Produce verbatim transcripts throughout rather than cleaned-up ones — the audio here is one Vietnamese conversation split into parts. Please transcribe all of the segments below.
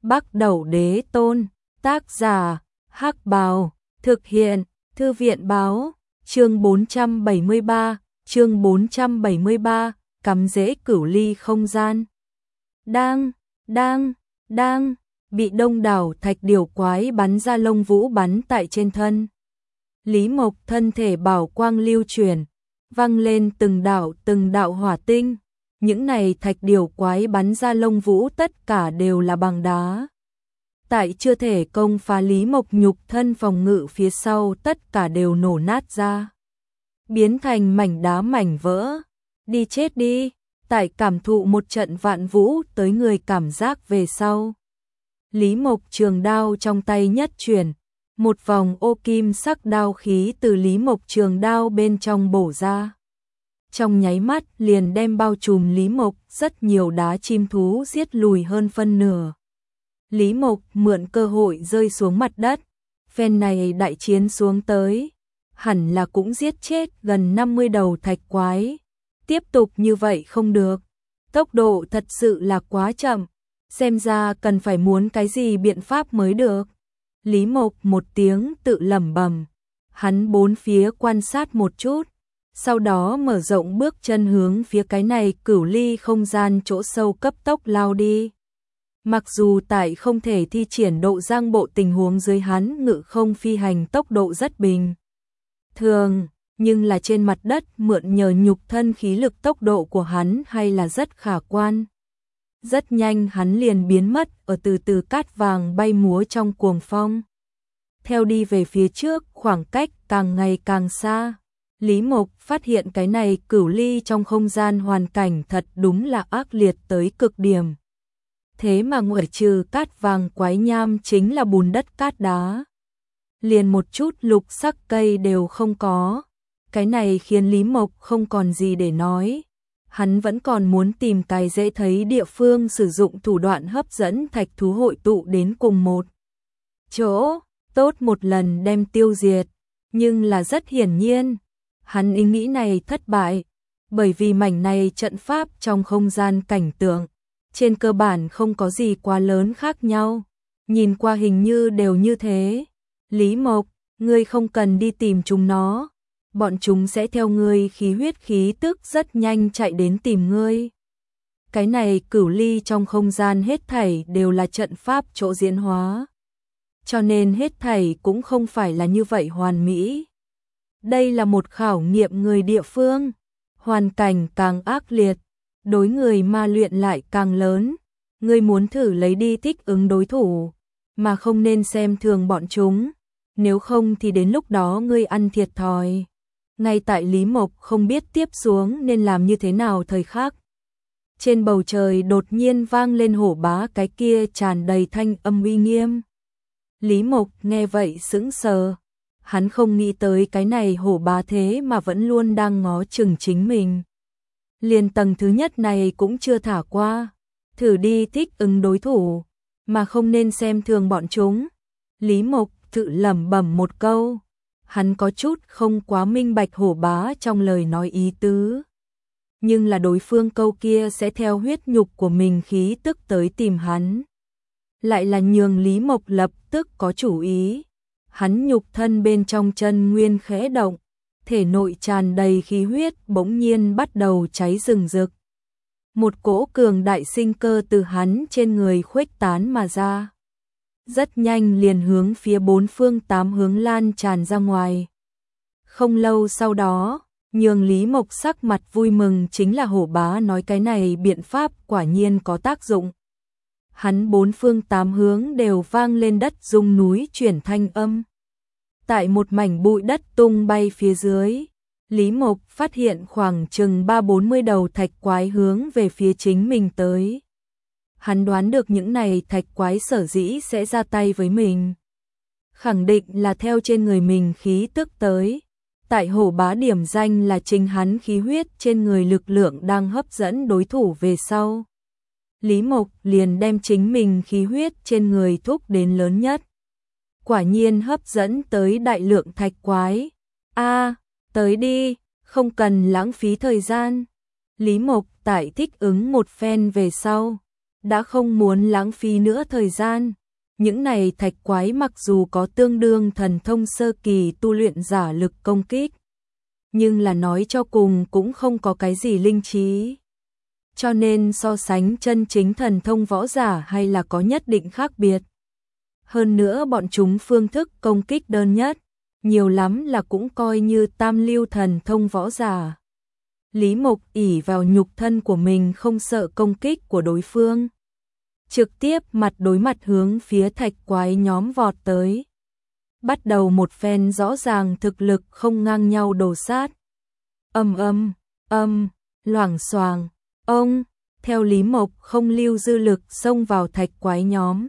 Bắc Đẩu Đế Tôn, tác giả, Hắc Bào, thực hiện, Thư viện báo, chương bốn trăm bảy mươi ba, chương bốn trăm bảy mươi ba, cắm rễ cửu ly không gian. Đang, đang, đang, bị đông đảo thạch điểu quái bắn ra lông vũ bắn tại trên thân. Lý Mộc thân thể bảo quang lưu chuyển, văng lên từng đạo từng đạo hỏa tinh. Những này thạch điểu quái bắn ra lông vũ tất cả đều là bằng đá. Tại chưa thể công phá Lý Mộc nhục thân phòng ngự phía sau tất cả đều nổ nát ra. Biến thành mảnh đá mảnh vỡ. Đi chết đi. Tại cảm thụ một trận vạn vũ tới người cảm giác về sau. Lý Mộc trường đao trong tay nhất chuyển. Một vòng ô kim sắc đao khí từ Lý Mộc trường đao bên trong bổ ra. Trong nháy mắt liền đem bao trùm Lý Mộc rất nhiều đá chim thú giết lùi hơn phân nửa. Lý Mộc mượn cơ hội rơi xuống mặt đất. Phen này đại chiến xuống tới. Hẳn là cũng giết chết gần năm mươi đầu thạch quái. Tiếp tục như vậy không được. Tốc độ thật sự là quá chậm. Xem ra cần phải muốn cái gì biện pháp mới được. Lý Mộc một tiếng tự lẩm bẩm. Hắn bốn phía quan sát một chút. Sau đó mở rộng bước chân hướng phía cái này cửu ly không gian chỗ sâu cấp tốc lao đi. Mặc dù tại không thể thi triển độ giang bộ tình huống dưới hắn ngự không phi hành tốc độ rất bình thường, nhưng là trên mặt đất mượn nhờ nhục thân khí lực tốc độ của hắn hay là rất khả quan. Rất nhanh hắn liền biến mất ở từ từ cát vàng bay múa trong cuồng phong. Theo đi về phía trước khoảng cách càng ngày càng xa. Lý Mộc phát hiện cái này cửu ly trong không gian hoàn cảnh thật đúng là ác liệt tới cực điểm. Thế mà ngoại trừ cát vàng quái nham chính là bùn đất cát đá. Liền một chút lục sắc cây đều không có. Cái này khiến Lý Mộc không còn gì để nói. Hắn vẫn còn muốn tìm cái dễ thấy địa phương sử dụng thủ đoạn hấp dẫn thạch thú hội tụ đến cùng một chỗ, tốt một lần đem tiêu diệt. Nhưng là rất hiển nhiên. Hắn ý nghĩ này thất bại, bởi vì mảnh này trận pháp trong không gian cảnh tượng, trên cơ bản không có gì quá lớn khác nhau, nhìn qua hình như đều như thế. Lý Mộc, ngươi không cần đi tìm chúng nó, bọn chúng sẽ theo ngươi khí huyết khí tức rất nhanh chạy đến tìm ngươi. Cái này cửu ly trong không gian hết thảy đều là trận pháp chỗ diễn hóa, cho nên hết thảy cũng không phải là như vậy hoàn mỹ. Đây là một khảo nghiệm người địa phương, hoàn cảnh càng ác liệt, đối người ma luyện lại càng lớn. Ngươi muốn thử lấy đi thích ứng đối thủ, mà không nên xem thường bọn chúng, nếu không thì đến lúc đó ngươi ăn thiệt thòi. Ngay tại Lý Mộc không biết tiếp xuống nên làm như thế nào thời khắc. Trên bầu trời đột nhiên vang lên hổ bá cái kia tràn đầy thanh âm uy nghiêm. Lý Mộc nghe vậy sững sờ. Hắn không nghĩ tới cái này hổ bá thế mà vẫn luôn đang ngó chừng chính mình. Liền tầng thứ nhất này cũng chưa thả qua. Thử đi thích ứng đối thủ, mà không nên xem thường bọn chúng. Lý Mộc tự lẩm bẩm một câu. Hắn có chút không quá minh bạch hổ bá trong lời nói ý tứ. Nhưng là đối phương câu kia sẽ theo huyết nhục của mình khí tức tới tìm hắn. Lại là nhường Lý Mộc lập tức có chủ ý. Hắn nhục thân bên trong chân nguyên khẽ động, thể nội tràn đầy khí huyết bỗng nhiên bắt đầu cháy rừng rực. Một cỗ cường đại sinh cơ từ hắn trên người khuếch tán mà ra. Rất nhanh liền hướng phía bốn phương tám hướng lan tràn ra ngoài. Không lâu sau đó, nhường Lý Mộc sắc mặt vui mừng chính là hổ bá nói cái này biện pháp quả nhiên có tác dụng. Hắn bốn phương tám hướng đều vang lên đất rung núi chuyển thanh âm. Tại một mảnh bụi đất tung bay phía dưới, Lý Mộc phát hiện khoảng chừng ba bốn mươi đầu thạch quái hướng về phía chính mình tới. Hắn đoán được những này thạch quái sở dĩ sẽ ra tay với mình. Khẳng định là theo trên người mình khí tức tới. Tại hổ bá điểm danh là chính hắn khí huyết trên người lực lượng đang hấp dẫn đối thủ về sau. Lý Mộc liền đem chính mình khí huyết trên người thúc đến lớn nhất. Quả nhiên hấp dẫn tới đại lượng thạch quái. A, à, tới đi, không cần lãng phí thời gian. Lý Mộc tại thích ứng một phen về sau, đã không muốn lãng phí nữa thời gian. Những này thạch quái mặc dù có tương đương thần thông sơ kỳ tu luyện giả lực công kích, nhưng là nói cho cùng cũng không có cái gì linh trí. Cho nên so sánh chân chính thần thông võ giả hay là có nhất định khác biệt. Hơn nữa bọn chúng phương thức công kích đơn nhất, nhiều lắm là cũng coi như tam lưu thần thông võ giả. Lý Mộc ỷ vào nhục thân của mình không sợ công kích của đối phương, trực tiếp mặt đối mặt hướng phía thạch quái nhóm vọt tới. Bắt đầu một phen rõ ràng thực lực không ngang nhau đồ sát. Âm âm, âm, loảng xoàng, ông, theo Lý Mộc không lưu dư lực xông vào thạch quái nhóm.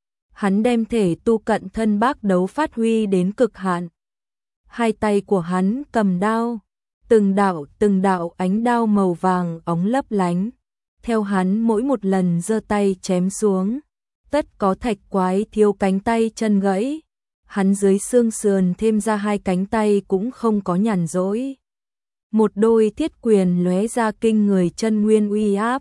Hắn đem thể tu cận thân bác đấu phát huy đến cực hạn. Hai tay của hắn cầm đao, từng đạo từng đạo ánh đao màu vàng óng lấp lánh. Theo hắn mỗi một lần giơ tay chém xuống, tất có thạch quái thiếu cánh tay chân gãy. Hắn dưới xương sườn thêm ra hai cánh tay cũng không có nhàn rỗi. Một đôi thiết quyền lóe ra kinh người chân nguyên uy áp,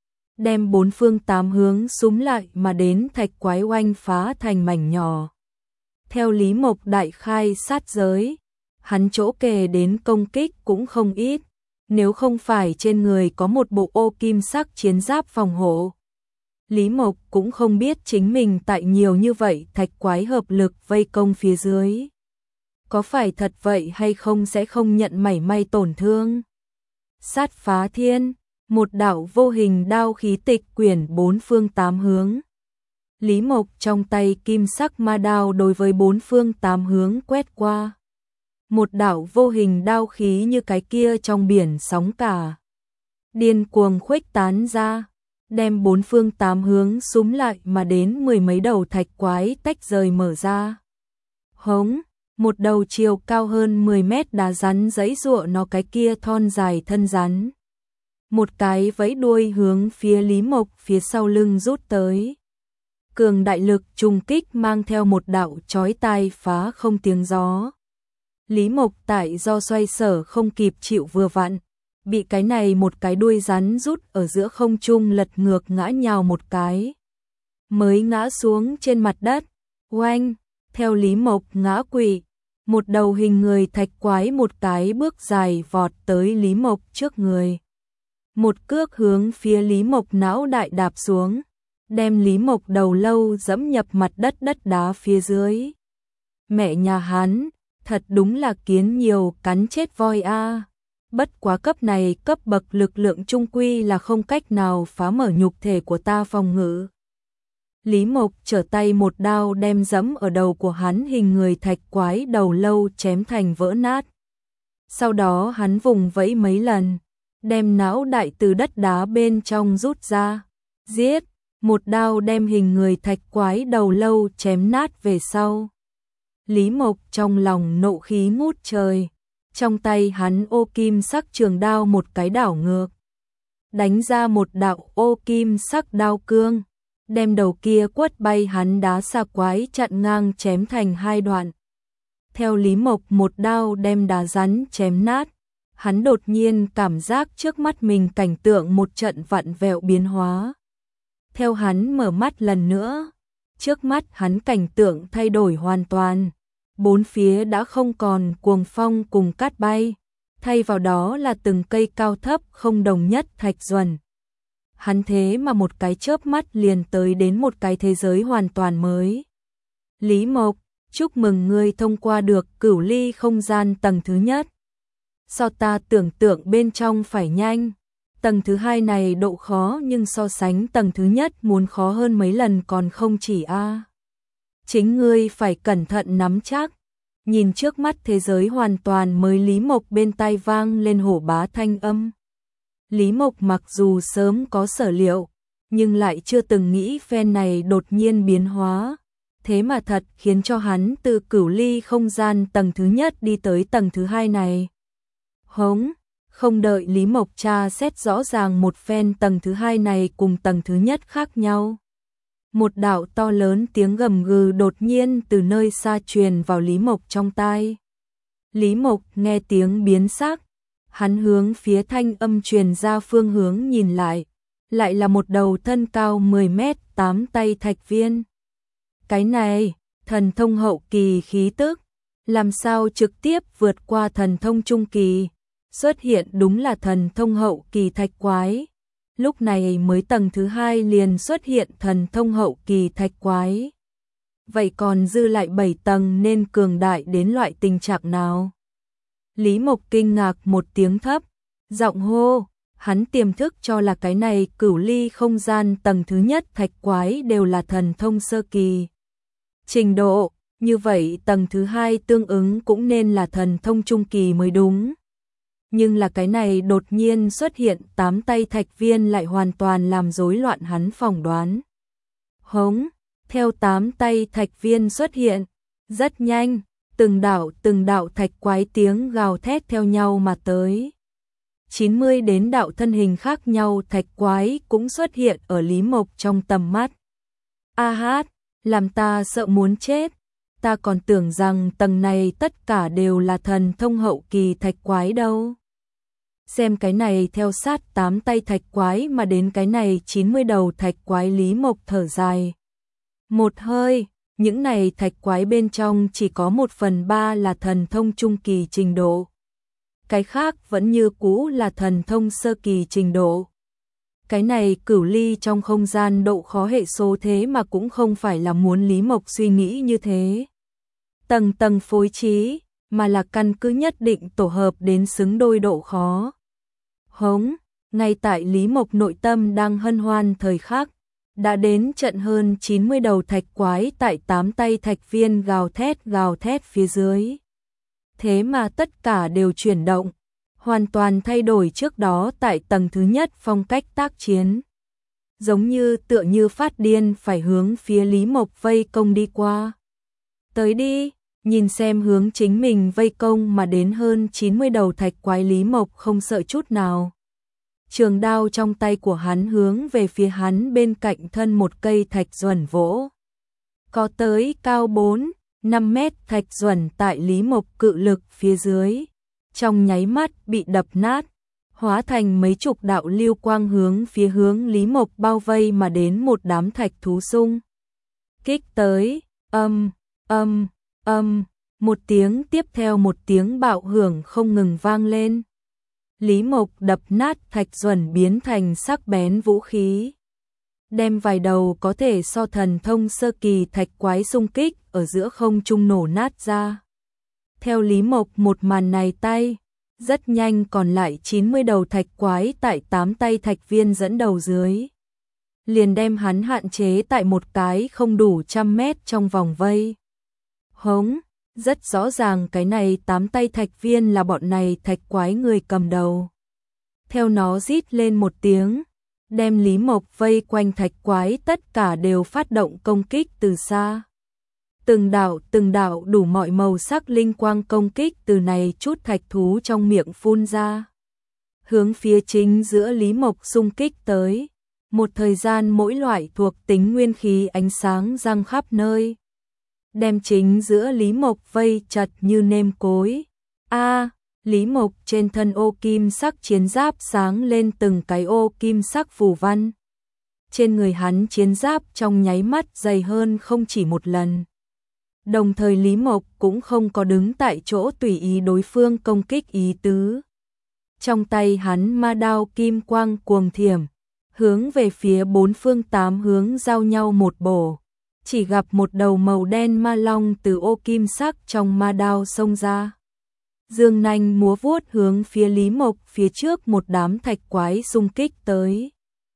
đem bốn phương tám hướng súm lại mà đến thạch quái oanh phá thành mảnh nhỏ. Theo Lý Mộc đại khai sát giới, hắn chỗ kề đến công kích cũng không ít, nếu không phải trên người có một bộ ô kim sắc chiến giáp phòng hộ. Lý Mộc cũng không biết chính mình tại nhiều như vậy thạch quái hợp lực vây công phía dưới. Có phải thật vậy hay không sẽ không nhận mảy may tổn thương. Sát phá thiên, một đạo vô hình đao khí tịch quyển bốn phương tám hướng. Lý Mộc trong tay kim sắc ma đao đối với bốn phương tám hướng quét qua. Một đạo vô hình đao khí như cái kia trong biển sóng cả, điên cuồng khuếch tán ra, đem bốn phương tám hướng súm lại mà đến mười mấy đầu thạch quái tách rời mở ra. Hống, một đầu chiều cao hơn mười mét đá rắn giãy giụa nó cái kia thon dài thân rắn. Một cái vẫy đuôi hướng phía Lý Mộc phía sau lưng rút tới. Cường đại lực trùng kích mang theo một đạo chói tai phá không tiếng gió. Lý Mộc tại do xoay sở không kịp chịu vừa vặn, bị cái này một cái đuôi rắn rút ở giữa không trung lật ngược ngã nhào một cái. Mới ngã xuống trên mặt đất, oanh, theo Lý Mộc ngã quỵ, một đầu hình người thạch quái một cái bước dài vọt tới Lý Mộc trước người. Một cước hướng phía Lý Mộc não đại đạp xuống, đem Lý Mộc đầu lâu dẫm nhập mặt đất đất đá phía dưới. Mẹ nhà hắn, thật đúng là kiến nhiều cắn chết voi a. Bất quá cấp này cấp bậc lực lượng trung quy là không cách nào phá mở nhục thể của ta phòng ngự. Lý Mộc trở tay một đao đem dẫm ở đầu của hắn hình người thạch quái đầu lâu chém thành vỡ nát. Sau đó hắn vùng vẫy mấy lần, đem não đại từ đất đá bên trong rút ra, giết, một đao đem hình người thạch quái đầu lâu chém nát về sau. Lý Mộc trong lòng nộ khí ngút trời, trong tay hắn ô kim sắc trường đao một cái đảo ngược, đánh ra một đạo ô kim sắc đao cương, đem đầu kia quất bay hắn đá xa quái chặn ngang chém thành hai đoạn. Theo Lý Mộc một đao đem đá rắn chém nát, hắn đột nhiên cảm giác trước mắt mình cảnh tượng một trận vặn vẹo biến hóa. Theo hắn mở mắt lần nữa, trước mắt hắn cảnh tượng thay đổi hoàn toàn. Bốn phía đã không còn cuồng phong cùng cát bay, thay vào đó là từng cây cao thấp không đồng nhất thạch duẩn. Hắn thế mà một cái chớp mắt liền tới đến một cái thế giới hoàn toàn mới. Lý Mộc, chúc mừng ngươi thông qua được cửu ly không gian tầng thứ nhất. So ta tưởng tượng bên trong phải nhanh. Tầng thứ hai này độ khó nhưng so sánh tầng thứ nhất muốn khó hơn mấy lần còn không chỉ a. À. Chính ngươi phải cẩn thận nắm chắc. Nhìn trước mắt thế giới hoàn toàn mới, Lý Mộc bên tai vang lên hổ bá thanh âm. Lý Mộc mặc dù sớm có sở liệu, nhưng lại chưa từng nghĩ phen này đột nhiên biến hóa. Thế mà thật khiến cho hắn từ cửu ly không gian tầng thứ nhất đi tới tầng thứ hai này. Hống, không đợi Lý Mộc tra xét rõ ràng một phen tầng thứ hai này cùng tầng thứ nhất khác nhau. Một đạo to lớn tiếng gầm gừ đột nhiên từ nơi xa truyền vào Lý Mộc trong tai. Lý Mộc nghe tiếng biến sắc, hắn hướng phía thanh âm truyền ra phương hướng nhìn lại, lại là một đầu thân cao mười mét tám tay thạch viên. Cái này, thần thông hậu kỳ khí tức, làm sao trực tiếp vượt qua thần thông trung kỳ, xuất hiện đúng là thần thông hậu kỳ thạch quái. Lúc này mới tầng thứ hai liền xuất hiện thần thông hậu kỳ thạch quái. Vậy còn dư lại bảy tầng nên cường đại đến loại tình trạng nào? Lý Mộc kinh ngạc một tiếng thấp, giọng hô, hắn tiềm thức cho là cái này cửu ly không gian tầng thứ nhất thạch quái đều là thần thông sơ kỳ. Trình độ, như vậy tầng thứ hai tương ứng cũng nên là thần thông trung kỳ mới đúng. Nhưng là cái này đột nhiên xuất hiện tám tay thạch viên lại hoàn toàn làm rối loạn hắn phỏng đoán. Hống, theo tám tay thạch viên xuất hiện, rất nhanh, từng đạo từng đạo thạch quái tiếng gào thét theo nhau mà tới. chín mươi đến đạo thân hình khác nhau thạch quái cũng xuất hiện ở Lý Mộc trong tầm mắt. A hát, làm ta sợ muốn chết, ta còn tưởng rằng tầng này tất cả đều là thần thông hậu kỳ thạch quái đâu. Xem cái này theo sát tám tay thạch quái mà đến cái này chín mươi đầu thạch quái, Lý Mộc thở dài. Một hơi, những này thạch quái bên trong chỉ có một phần ba là thần thông trung kỳ trình độ. Cái khác vẫn như cũ là thần thông sơ kỳ trình độ. Cái này cửu ly trong không gian độ khó hệ số thế mà cũng không phải là muốn Lý Mộc suy nghĩ như thế. Tầng tầng phối trí, mà là căn cứ nhất định tổ hợp đến xứng đôi độ khó. Hống, ngay tại Lý Mộc nội tâm đang hân hoan thời khắc, đã đến trận hơn chín mươi đầu thạch quái tại tám tay thạch viên gào thét gào thét phía dưới. Thế mà tất cả đều chuyển động, hoàn toàn thay đổi trước đó tại tầng thứ nhất phong cách tác chiến. Giống như tựa như phát điên phải hướng phía Lý Mộc vây công đi qua. Tới đi, nhìn xem hướng chính mình vây công mà đến hơn chín mươi đầu thạch quái, Lý Mộc không sợ chút nào. Trường đao trong tay của hắn hướng về phía hắn bên cạnh thân một cây thạch duẩn vỗ. Có tới cao bốn, năm mét thạch duẩn tại Lý Mộc cự lực phía dưới, trong nháy mắt bị đập nát, hóa thành mấy chục đạo lưu quang hướng phía hướng Lý Mộc bao vây mà đến một đám thạch thú xung kích tới, âm, âm, âm, một tiếng tiếp theo một tiếng bạo hưởng không ngừng vang lên. Lý Mộc đập nát thạch duẩn biến thành sắc bén vũ khí, đem vài đầu có thể so thần thông sơ kỳ thạch quái xung kích ở giữa không trung nổ nát ra. Theo Lý Mộc một màn này tay, rất nhanh còn lại chín mươi đầu thạch quái tại tám tay thạch viên dẫn đầu dưới. Liền đem hắn hạn chế tại một cái không đủ trăm mét trong vòng vây. Hống, rất rõ ràng cái này tám tay thạch viên là bọn này thạch quái người cầm đầu. Theo nó rít lên một tiếng, đem Lý Mộc vây quanh thạch quái tất cả đều phát động công kích từ xa. Từng đạo từng đạo đủ mọi màu sắc linh quang công kích từ này chút thạch thú trong miệng phun ra. Hướng phía chính giữa Lý Mộc xung kích tới. Một thời gian mỗi loại thuộc tính nguyên khí ánh sáng răng khắp nơi. Đem chính giữa Lý Mộc vây chặt như nêm cối. A, Lý Mộc trên thân ô kim sắc chiến giáp sáng lên từng cái ô kim sắc phù văn. Trên người hắn chiến giáp trong nháy mắt dày hơn không chỉ một lần. Đồng thời Lý Mộc cũng không có đứng tại chỗ tùy ý đối phương công kích ý tứ. Trong tay hắn ma đao kim quang cuồng thiểm, hướng về phía bốn phương tám hướng giao nhau một bổ. Chỉ gặp một đầu màu đen ma long từ ô kim sắc trong ma đao xông ra. Dương nanh múa vuốt hướng phía Lý Mộc phía trước một đám thạch quái xung kích tới.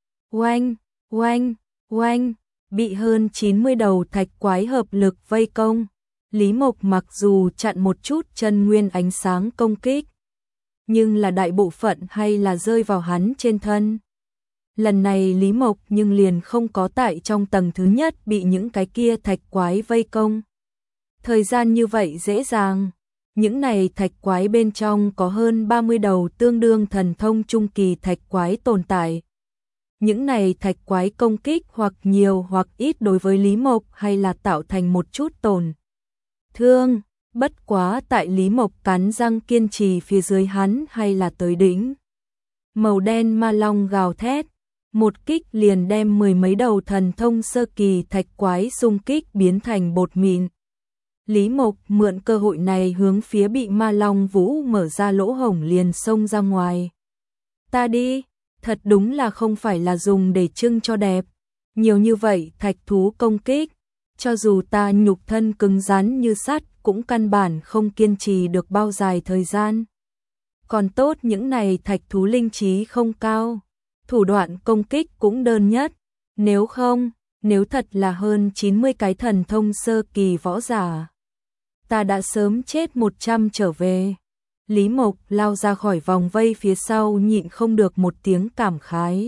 Oanh, oanh, oanh, bị hơn chín mươi đầu thạch quái hợp lực vây công. Lý Mộc mặc dù chặn một chút chân nguyên ánh sáng công kích, nhưng là đại bộ phận hay là rơi vào hắn trên thân. Lần này Lý Mộc nhưng liền không có tại trong tầng thứ nhất bị những cái kia thạch quái vây công. Thời gian như vậy dễ dàng, những này thạch quái bên trong có hơn ba mươi đầu tương đương thần thông trung kỳ thạch quái tồn tại. Những này thạch quái công kích hoặc nhiều hoặc ít đối với Lý Mộc hay là tạo thành một chút tổn thương, bất quá tại Lý Mộc cắn răng kiên trì phía dưới hắn hay là tới đỉnh. Màu đen ma long gào thét, một kích liền đem mười mấy đầu thần thông sơ kỳ thạch quái xung kích biến thành bột mịn. Lý Mộc mượn cơ hội này hướng phía bị Ma Long Vũ mở ra lỗ hổng liền xông ra ngoài. Ta đi, thật đúng là không phải là dùng để trưng cho đẹp. Nhiều như vậy thạch thú công kích, cho dù ta nhục thân cứng rắn như sắt cũng căn bản không kiên trì được bao dài thời gian. Còn tốt những này thạch thú linh trí không cao, thủ đoạn công kích cũng đơn nhất, nếu không, nếu thật là hơn chín mươi cái thần thông sơ kỳ võ giả, ta đã sớm chết một trăm trở về. Lý Mộc lao ra khỏi vòng vây phía sau nhịn không được một tiếng cảm khái.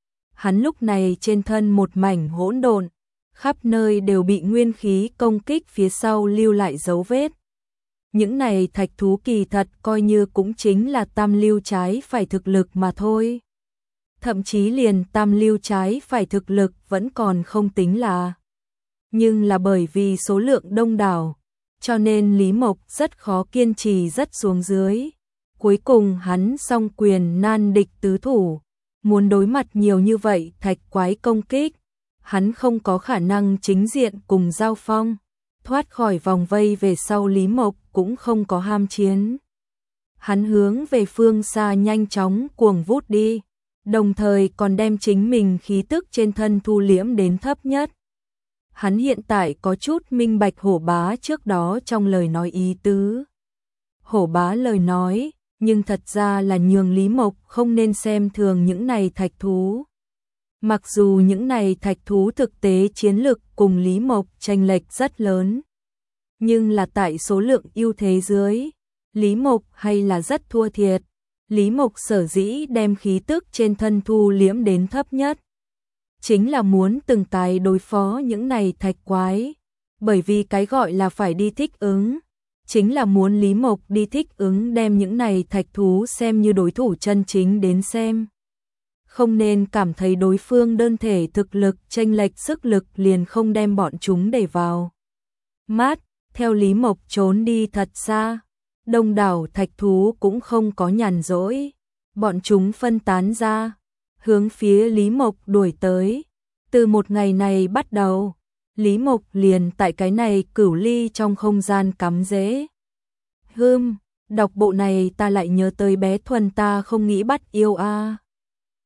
Hắn lúc này trên thân một mảnh hỗn độn, khắp nơi đều bị nguyên khí công kích phía sau lưu lại dấu vết. Những này thạch thú kỳ thật coi như cũng chính là tam lưu trái phải thực lực mà thôi. Thậm chí liền tam lưu trái phải thực lực vẫn còn không tính là. Nhưng là bởi vì số lượng đông đảo, cho nên Lý Mộc rất khó kiên trì rất xuống dưới. Cuối cùng hắn song quyền nan địch tứ thủ, muốn đối mặt nhiều như vậy thạch quái công kích, hắn không có khả năng chính diện cùng giao phong. Thoát khỏi vòng vây về sau Lý Mộc cũng không có ham chiến. Hắn hướng về phương xa nhanh chóng cuồng vút đi, đồng thời còn đem chính mình khí tức trên thân thu liễm đến thấp nhất. Hắn hiện tại có chút minh bạch Hổ Bá trước đó trong lời nói ý tứ. Hổ Bá lời nói, nhưng thật ra là nhường Lý Mộc không nên xem thường những này thạch thú. Mặc dù những này thạch thú thực tế chiến lực cùng Lý Mộc chênh lệch rất lớn, nhưng là tại số lượng ưu thế dưới, Lý Mộc hay là rất thua thiệt. Lý Mộc sở dĩ đem khí tức trên thân thu liễm đến thấp nhất, chính là muốn từng cái đối phó những này thạch quái, bởi vì cái gọi là phải đi thích ứng, chính là muốn Lý Mộc đi thích ứng đem những này thạch thú xem như đối thủ chân chính đến xem. Không nên cảm thấy đối phương đơn thể thực lực chênh lệch sức lực liền không đem bọn chúng để vào mắt. Theo Lý Mộc trốn đi thật xa, đông đảo thạch thú cũng không có nhàn rỗi, bọn chúng phân tán ra, hướng phía Lý Mộc đuổi tới. Từ một ngày này bắt đầu, Lý Mộc liền tại cái này cửu ly trong không gian cắm rễ. Hừm, đọc bộ này ta lại nhớ tới bé Thuần ta không nghĩ bắt yêu a. À.